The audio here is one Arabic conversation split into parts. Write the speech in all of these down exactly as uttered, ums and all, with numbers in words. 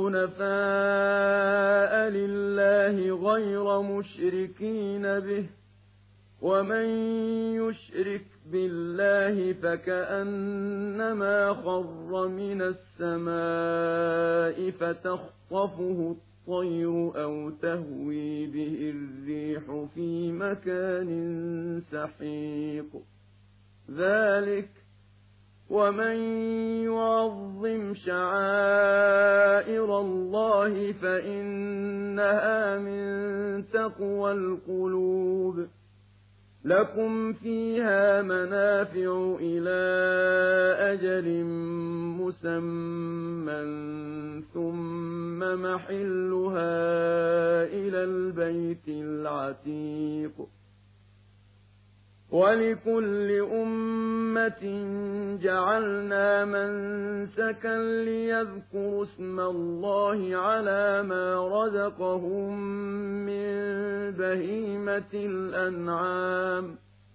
حُنَفَاءَ لِلَّهِ غَيْرَ مُشْرِكِينَ بِهِ ۚ وَمَن يُشْرِكْ بِاللَّهِ فَكَأَنَّمَا خَرَّ مِنَ السَّمَاءِ فَتَخْطَفُهُ الطَّيْرُ أَوْ تَهْوِي بِهِ الرِّيحُ فِي مَكَانٍ سَحِيقٍ. ذَلِكَ وَمَن يُعَظِّمْ شَعَائِرَ اللَّهِ فَإِنَّهَا مِن تَقْوَى الْقُلُوبِ. لَكُمْ فِيهَا مَنَافِعُ إِلَىٰ أَجَلٍ مُّسَمًّى ثُمَّ مَحِلُّهَا إِلَى الْبَيْتِ الْعَتِيقِ. وَلِكُلِّ أُمَّةٍ جَعَلْنَا مَنسَكًا لِّيَذْكُرُوا اسْمَ اللَّهِ عَلَىٰ مَا رَزَقَهُم مِّن بَهِيمَةِ الْأَنْعَامِ ۖ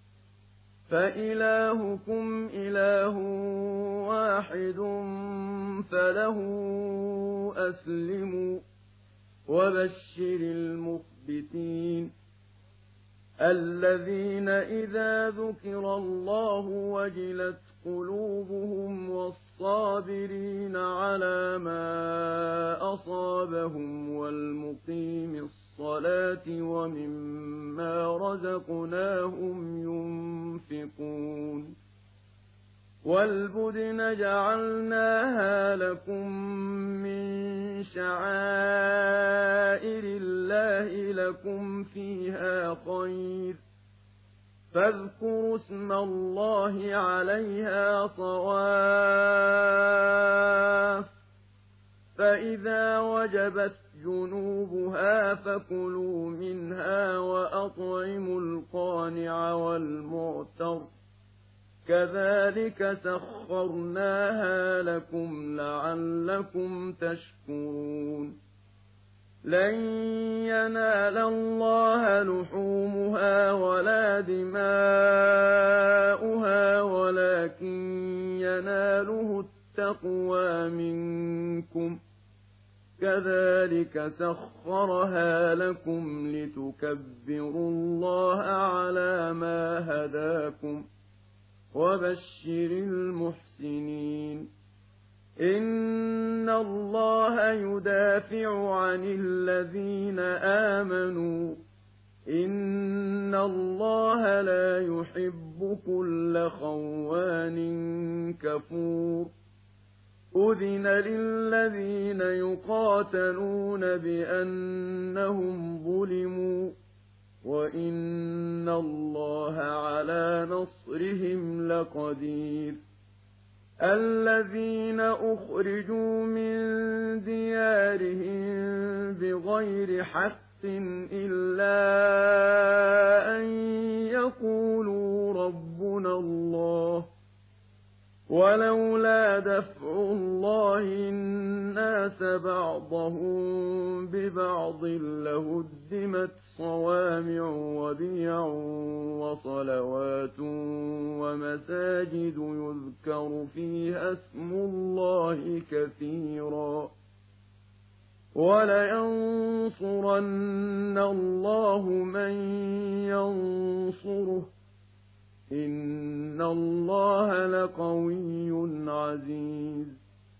فَإِلَٰهُكُمْ إِلَٰهٌ وَاحِدٌ فَلَهُ أَسْلِمُوا ۗ وَبَشِّرِ الْمُخْبِتِينَ الَّذِينَ إِذَا ذُكِرَ اللَّهُ وَجِلَتْ قُلُوبُهُمْ وَالصَّابِرِينَ عَلَىٰ مَا أَصَابَهُمْ وَالْمُقِيمِي الصَّلَاةِ وَمِمَّا رَزَقْنَاهُمْ يُنفِقُونَ وَالْبُدْنَ جَعَلْنَاهَا لَكُم مِّن شَعَائِرِ اللَّهِ لَكُمْ فِيهَا خَيْرٌ، فاذكروا اسم الله عليها صواف، فإذا وجبت جنوبها فكلوا منها وأطعموا القانع والمعتر، كذلك سخرناها لكم لعلكم تشكرون. لن ينال الله لحومها ولا دماؤها ولكن يناله التقوى منكم، كذلك سخرها لكم لتكبروا الله على ما هداكم، وبشر المحسنين. إن الله يدافع عن الذين آمنوا، إن الله لا يحب كل خوان كفور. أذن للذين يقاتلون بأنهم ظلموا، وإن الله على نصرهم لقدير. الذين أخرجوا من ديارهم بغير حق إلا أن يقولوا ربنا الله، ولولا دفع الله الناس بعضهم ببعض لهدمت صوامع وبيع وصلوات ومساجد يذكر فيها اسم الله كثيرا، ولينصرن الله من ينصره، إن الله لقوي عزيز.